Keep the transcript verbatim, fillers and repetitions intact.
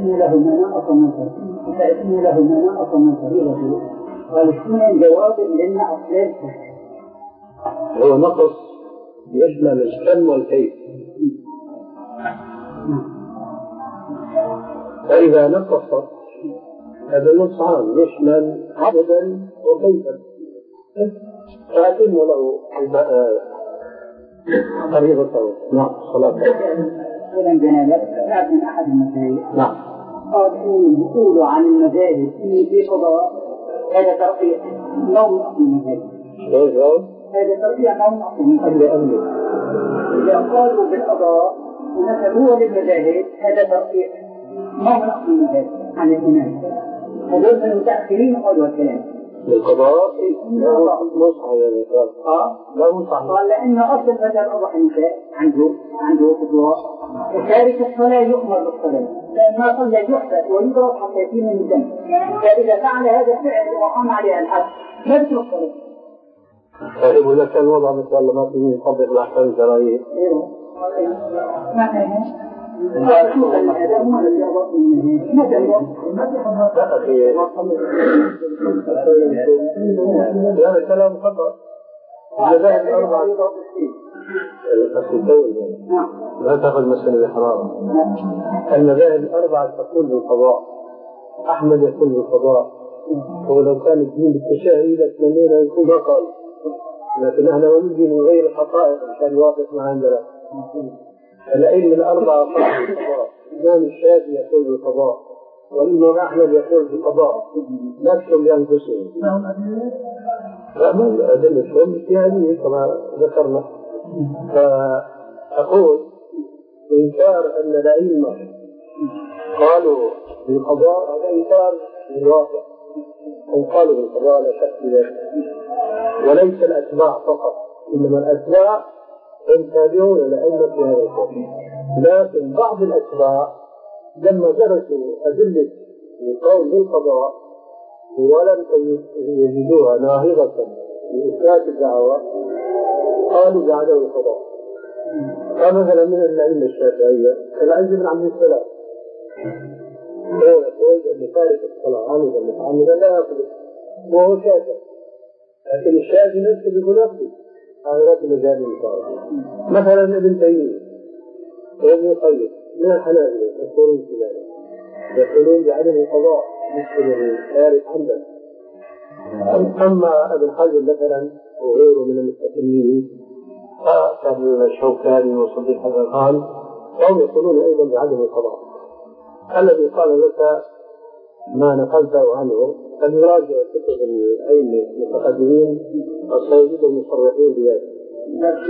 فاسموا له مناقص من فاسموا له مناقص من فريضته. قال شنو جواب لنا أصلين هو نقص يشمل الكم والكيف. فإذا نقص هذا النص عام يشمل عددا وكيفا، فأتم له فريضته. نعم صلاة من أحد المذاهب. نعم. يقولوا عن المذاهب إني في قضاء، هذا ترقيع نوع من المذاهب. هذا ترقيع نوع من المذاهب. إذا قالوا بالقضاء ونسبوه للمذاهب هذا ترقيع نوع من المذاهب عن الإمام. هذول من المتأخرين قالوا الكلام. القضاء لا مصح يعني اه لا مصح. قال لأن أصل مذهب أبو حنيفة عنده عنده فتوى وتارك الصلاة يؤمر بالصلاة لأن ما صلى يحبس ويضرب حتى يتم من الذنب. فإذا فعل هذا الفعل وقام عليه الحد لا يدخل الصلاة. طيب وإذا كان وضع مثل ما فيه يطبق الأحكام الشرعية؟ ايوه ما فهمه؟ هذا هو الذي يضبط من ماذا هذا كلام خطأ. المذاهب الأربعة لا تأخذ مسألة الحرارة. المذاهب الأربعة تقول بالقضاء. أحمد يقول بالقضاء. هو لو كان الدين بالتشهي لتمنينا يكون أقل، لكن احنا ما نجي نغير الحقائق عشان يوافق معنا. الأئمة الأربعة قالوا بالقضاء. الإمام الشافعي يقول بالقضاء، والإمام أحمد يقول بالقضاء، نفسهم لأنفسهم. فمن أدلتهم اجتهادية كما ذكرنا. فأقول إنكار أن الأئمة قالوا بالقضاء هذا إنكار بالواقع. هم قالوا بالقضاء لا شك في ذلك، وليس الأتباع فقط، إنما الأتباع ينتابعون الأئمة في هذا القول. لكن بعض الأتباع لما درسوا أدلة القول بالقضاء ولم يجدوها ناهضة لإثبات الدعوة قالوا بعده القضاء. فمثلا من الأئمة الشافعية العز بن عبد السلام هو يقول أن تارك الصلاة عامدا متعمدا لا يقبل، وهو شافعي، لكن الشافعي نفسه بنفسه هذا رد مجال المقارنة. مثلا ابن تيمية وابن القيم من الحنابلة يقولون في ذلك، يقولون بعدم القضاء مثل التارك عمدا. أما ابن حجر مثلا وغيره من المستقلين كالشوكاني وصديق الخان هم يقولون أيضا بعدم القضاء. الذي قال لك ما نقلته عنه أن يراجع كتب الأئمة المتقدمين وسيجدهم مصرحين بذلك.